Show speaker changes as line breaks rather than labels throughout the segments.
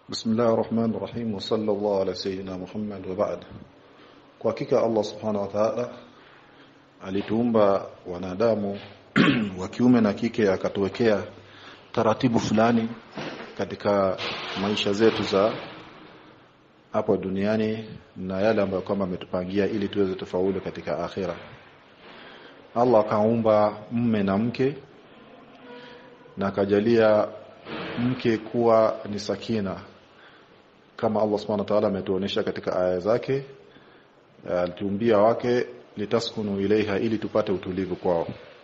Bismillahirrahmanirrahim wa sallallahu ala sayyidina Muhammad wa ba'd. Kwa hakika Allah subhanahu wa ta'ala alituumba wanadamu wa kiume na kike, akatuwekea taratibu fulani katika maisha zetu za hapo duniani na yale ambayo kama ametupangia ili tuweze tufaulu katika akhira. Allah kaumba mume na mke na akajalia mke kuwa ni sakina, kama Allah subhanahu wa ta'ala ametuonesha katika aya zake. Alituumbia wake litaskunu ilaiha, ili tupate utulivu kwao.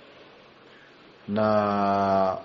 Na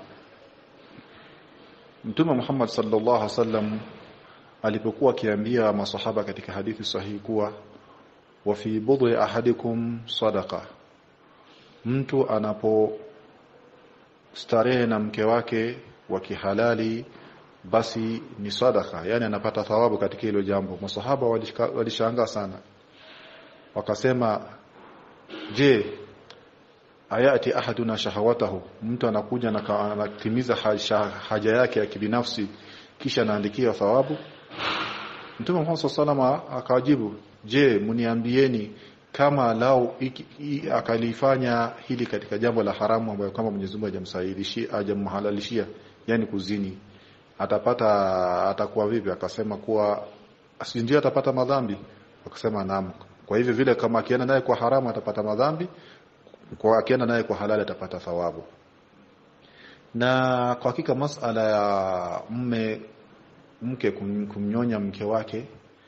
Mtume Muhammad sallallahu alaihi wasallam alipokuwa akiambia masahaba katika hadithi sahihi kuwa wa fi budhi ahadikum sadaqa, mtu anapo starehe na mke wake wa kihalali basi ni sadaka, yani anapata thawabu katika hilo jambo. Masahaba walishangaa sana, wakasema, je, ayati ahaduna shahawatahu, mtu anakuja na anatimiza haja yake ya kibinafsi kisha anaandikiwa thawabu? Mtume Muhammad sallallahu alaihi wasallam akajibu, je, mniambieni kama lao akalifanya hili katika jambo la haramu ambayo kama Mwenyezi Mungu hajamhalalishia, yani kuzini, atakuwa vipi? Akasema kuwa ndio atapata madhambi. Akasema naam. Kwa hivyo vile kama akienda naye kwa haramu atapata madhambi, kwa akienda naye kwa halali atapata thawabu. Na kwa hakika masala ya mke kumnyonya mke wake,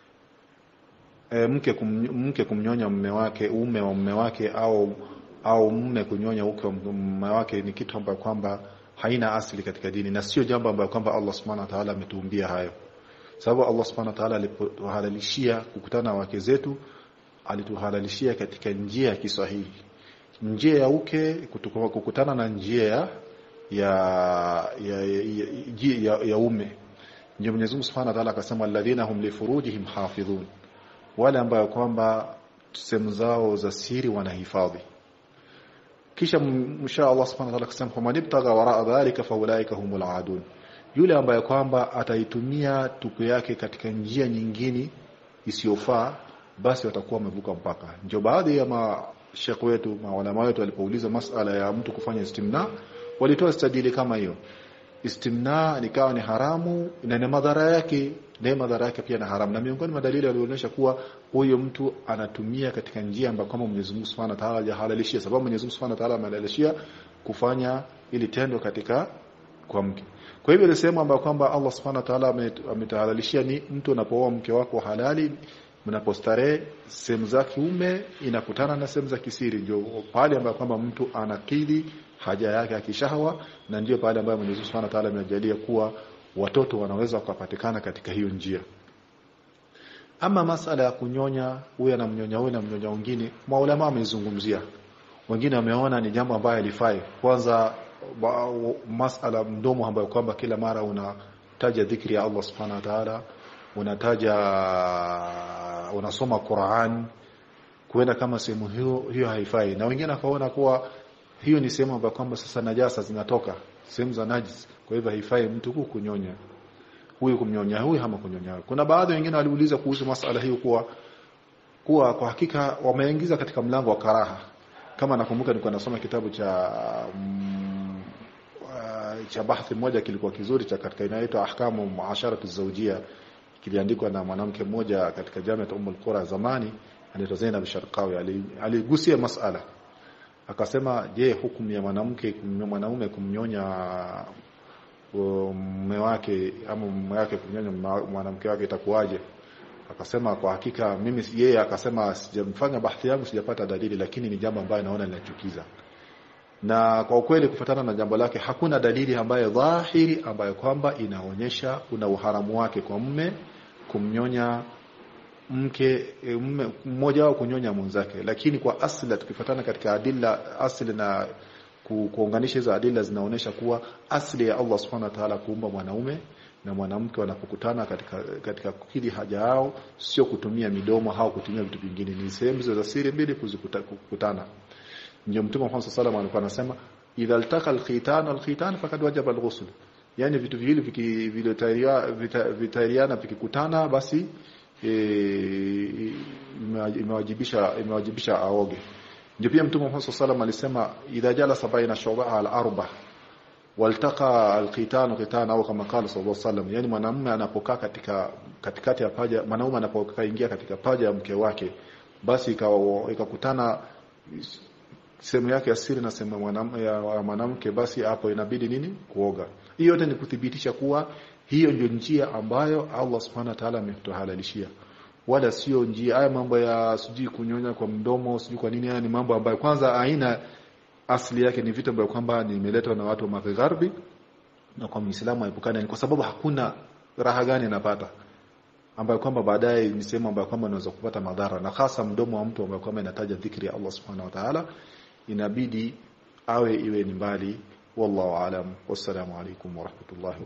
mke kumnyonya mume wake, uume wa mume wake, au mume kunyonya uke wa mume wake ni kitu ambacho kwamba haina asili katika dini, na sio jambo ambalo kwamba Allah subhanahu wa ta'ala ametuumbia hayo. Sababu Allah subhanahu wa ta'ala alipohalalishia kukutana wake zetu, alituhalalishia katika njia ya kisahihi, njia ya uke kukutana na njia ya ume. Ndio Mwenyezi Mungu subhanahu wa ta'ala akasema, alladhina hum li furujihim hafidhun, wale ambao kwamba sehemu zao za siri wanahifadhi. Kisha msha Allah subhanahu wa ta'ala akasema, faman ibtagha wara'a dhalika faulaika humul aadun, yule ambaye kwamba ataitumia tupu yake katika njia nyingine isiyofaa, basi watakuwa wamevuka mpaka. Ndio baadhi ya mashekhi wetu, maulama wetu walipouliza masala ya mtu kufanya istimna, walitoa stadili kama hiyo. Istimna nikawa ni haramu na ni madhara yake, na madhara yake pia na haramu, na miongoni mwa dalili walionyesha kuwa huyo mtu anatumia katika njia ambayo kama Mwenyezi Mungu Subhanahu wa Ta'ala hajahalalishia, sababu Mwenyezi Mungu Subhanahu wa Ta'ala amehalalishia kufanya ili tendo katika kwa mke. Kwa hivyo ile sehemu ambayo kwamba Allah Subhanahu wa Ta'ala ametahalalishia ni mtu anapooa mke wako halali, mnapostarehe, sehemu za kiume inakutana na sehemu za kisiri, ndio pale ambapo kwamba mtu anakidhi haja yake ya kishahwa, na ndio pale ambapo Mwenyezi Mungu Subhanahu wa Ta'ala amejalia kuwa watoto wanaweza kupatikana katika hiyo njia. Ama masala ya kunyonya, huyu anamnyonya huyu na mnyonya wengine, maulama wamezungumzia. Wengine wameona ni jambo ambalo halifai. Kwanza masala mdomo ambayo kwamba kila mara unataja dhikri ya Allah Subhanahu wa Ta'ala, unasoma Qur'an, kuenda kama sehemu hiyo haifai. Na wengine wakaona kuwa hiyo ni sehemu ambayo kwamba sasa najasa zinatoka, sehemu za najis, kwa hivyo haifai mtu kunyonya huyu, kumnyonya huyu ama kunyonya. Kuna baadhi wengine waliuliza kuhusu masala hiyo kuwa kwa hakika wameingiza katika mlango wa karaha. Kama nakumbuka nilikuwa nasoma kitabu cha bahthi moja kilikuwa kizuri cha katika inaitwa Ahkamu Muasharatu Zawjia, kiliandikwa na mwanamke mmoja katika Jamiat Ummul Qura zamani, anaitwa Zainab Sharqawi. Aligusia masala akasema, je, hukumu ya mwanaume kumnyonya mume wake ama mume wake kumnyonya mwanamke wake itakuwaje? Akasema kwa hakika yeye akasema sijamfanya bahthi yangu, sijapata dalili, lakini ni jambo ambalo naona linachukiza. Na kwa ukweli kufuatana na jambo lake hakuna dalili ambayo dhahiri ambayo kwamba inaonyesha kuna uharamu wake kwa mume kumnyonya mke mmoja wao kunyonya mwenzake. Lakini kwa asili tukifuatana katika adilla asili na kuunganisha hizo adilla zinaonyesha kuwa asili ya Allah Subhanahu wa Ta'ala kuumba mwanaume na mwanamke wanapokutana katika kukidhi haja yao, sio kutumia midomo au kutumia vitu vingine, ni sehemu za siri mbili kukutana. Ndio Mtume Muhammad sallallahu alaihi wasallam alikuwa anasema, idha altaka alkhitan faqad wajaba alghusl, yani vitu viwili vitariana vikikutana basi imewajibisha aoge. Ndio pia Mtume Muhammad sallallahu alaihi wasallam alisema idha jalasa baina shubaha al-arba waltaqa al-qitan qitan, au kama qala sallallahu alaihi wasallam, yani mwanamume anapokaa katikati ya paja, mwanamume anapokaa ingia katika paja ya mke wake, basi ikakutana sehemu yake ya siri na sehemu ya mwanamke, basi hapo inabidi nini? Kuoga. Hiyo yote ni kuthibitisha kuwa hiyo ndio njia ambayo Allah subhanahu wa ta'ala ametuhalalishia, wala sio njia haya mambo ya sijui kunyonya kwa mdomo sijui kwa nini. Haya ni mambo ambayo kwanza aina asili yake ni vitu ambavyo kwamba nimeletwa na watu wa magharibi, na kwa Muislamu aepukane, kwa sababu hakuna raha gani anapata ambayo kwamba baadaye ni sehemu ambayo kwamba unaweza kupata madhara, na hasa mdomo wa mtu ambaye kwamba inataja dhikri ya Allah subhanahu wa ta'ala, inabidi iwe ni mbali. Wallahu aalam. Wassalamu alaykum wa rahmatullahi